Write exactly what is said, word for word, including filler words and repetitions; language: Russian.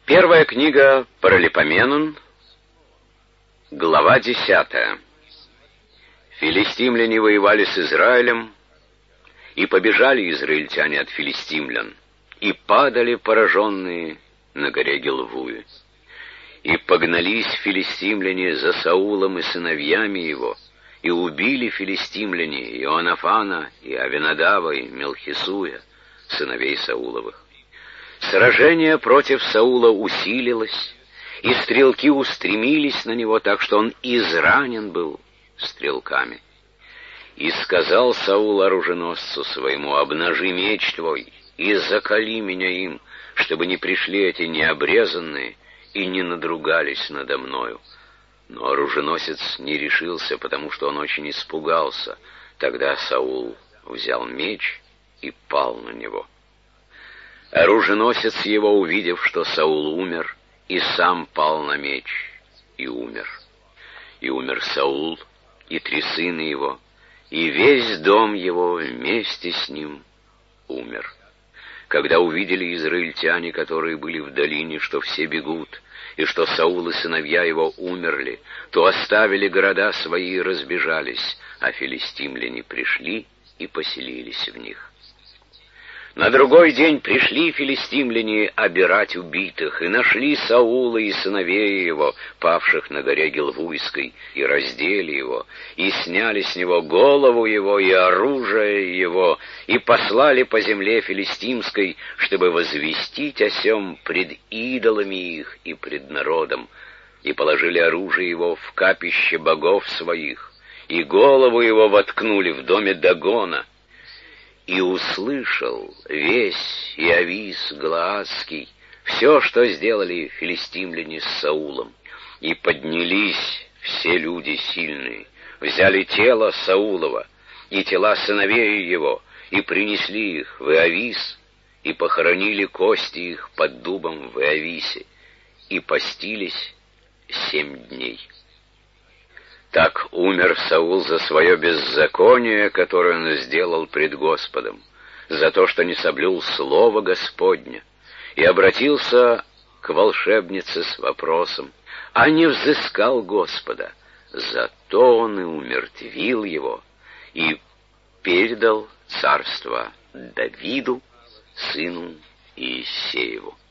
Первая книга Паралипоменон, глава десятая. Филистимляне воевали с Израилем, и побежали израильтяне от филистимлян, и падали пораженные на горе Гилвуе. И погнались филистимляне за Саулом и сыновьями его, и убили филистимляне Иоаннафана, и Авинадава, и Мелхисуя, сыновей Сауловых. Сражение против Саула усилилось, и стрелки устремились на него так, что он изранен был стрелками. И сказал Саул оруженосцу своему: «Обнажи меч твой и заколи меня им, чтобы не пришли эти необрезанные и не надругались надо мною». Но оруженосец не решился, потому что он очень испугался. Тогда Саул взял меч и пал на него. Оруженосец его, увидев, что Саул умер, и сам пал на меч и умер. И умер Саул, и три сына его, и весь дом его вместе с ним умер. Когда увидели израильтяне, которые были в долине, что все бегут, и что Саул и сыновья его умерли, то оставили города свои и разбежались, а филистимляне пришли и поселились в них. На другой день пришли филистимляне обирать убитых, и нашли Саула и сыновей его, павших на горе Гилвуйской, и раздели его, и сняли с него голову его и оружие его, и послали по земле филистимской, чтобы возвестить о сем пред идолами их и пред народом, и положили оружие его в капище богов своих, и голову его воткнули в доме Дагона. И услышал весь Иовис Галаадский все, что сделали филистимляне с Саулом. И поднялись все люди сильные, взяли тело Саулова и тела сыновей его, и принесли их в Иовис, и похоронили кости их под дубом в Иовисе, и постились семь дней. Так умер Саул за свое беззаконие, которое он сделал пред Господом, за то, что не соблюл слово Господня, и обратился к волшебнице с вопросом, а не взыскал Господа. Зато он и умертвил его, и передал царство Давиду, сыну Иессееву.